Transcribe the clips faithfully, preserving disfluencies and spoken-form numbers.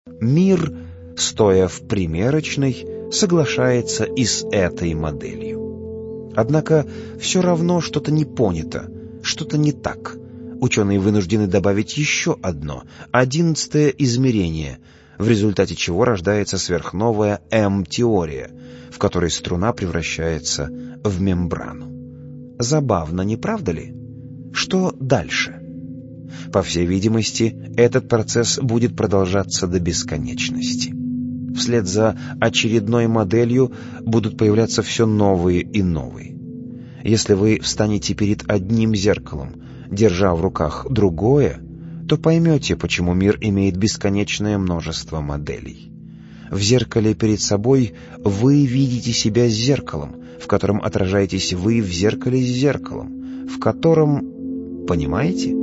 Мир, стоя в примерочной, соглашается и с этой моделью. Однако все равно что-то не понято, что-то не так. Ученые вынуждены добавить еще одно, одиннадцатое измерение, в результате чего рождается сверхновая М-теория, в которой струна превращается в мембрану. Забавно, не правда ли? Что дальше? По всей видимости, этот процесс будет продолжаться до бесконечности. Вслед за очередной моделью будут появляться все новые и новые. Если вы встанете перед одним зеркалом, держа в руках другое, то поймете, почему мир имеет бесконечное множество моделей. В зеркале перед собой вы видите себя с зеркалом, в котором отражаетесь вы в зеркале с зеркалом, в котором... Понимаете?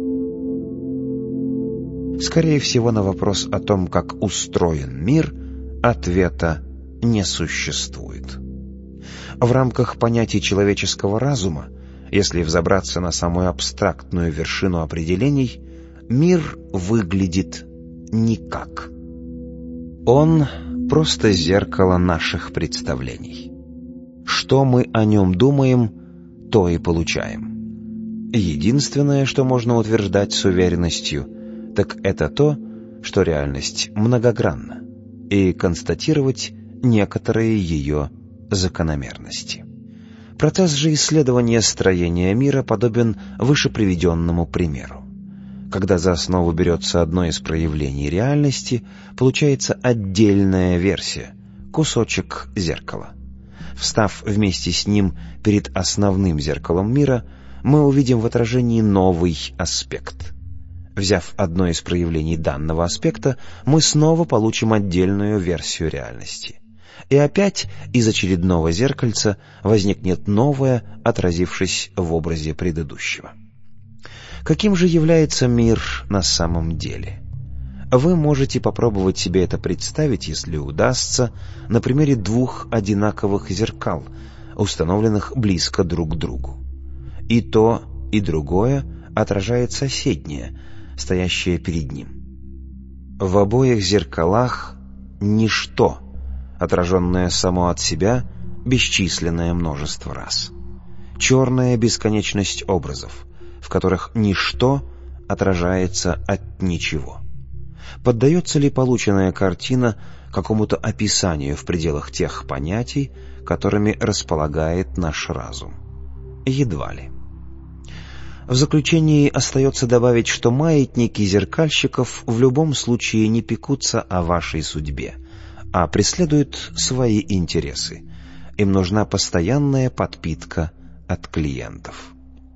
Скорее всего, на вопрос о том, как устроен мир, ответа не существует. В рамках понятий человеческого разума, если взобраться на самую абстрактную вершину определений, мир выглядит никак. Он просто зеркало наших представлений. Что мы о нем думаем, то и получаем. Единственное, что можно утверждать с уверенностью, так это то, что реальность многогранна, и констатировать некоторые ее закономерности. Процесс же исследования строения мира подобен вышеприведенному примеру. Когда за основу берется одно из проявлений реальности, получается отдельная версия, кусочек зеркала. Встав вместе с ним перед основным зеркалом мира, мы увидим в отражении новый аспект. Взяв одно из проявлений данного аспекта, мы снова получим отдельную версию реальности. И опять из очередного зеркальца возникнет новое, отразившись в образе предыдущего. Каким же является мир на самом деле? Вы можете попробовать себе это представить, если удастся, на примере двух одинаковых зеркал, установленных близко друг к другу. И то, и другое отражает соседнее, стоящее перед ним. В обоих зеркалах ничто, отраженное само от себя бесчисленное множество раз. Черная бесконечность образов, в которых ничто отражается от ничего. Поддается ли полученная картина какому-то описанию в пределах тех понятий, которыми располагает наш разум? Едва ли. В заключении остается добавить, что маятники зеркальщиков в любом случае не пекутся о вашей судьбе, а преследуют свои интересы. Им нужна постоянная подпитка от клиентов.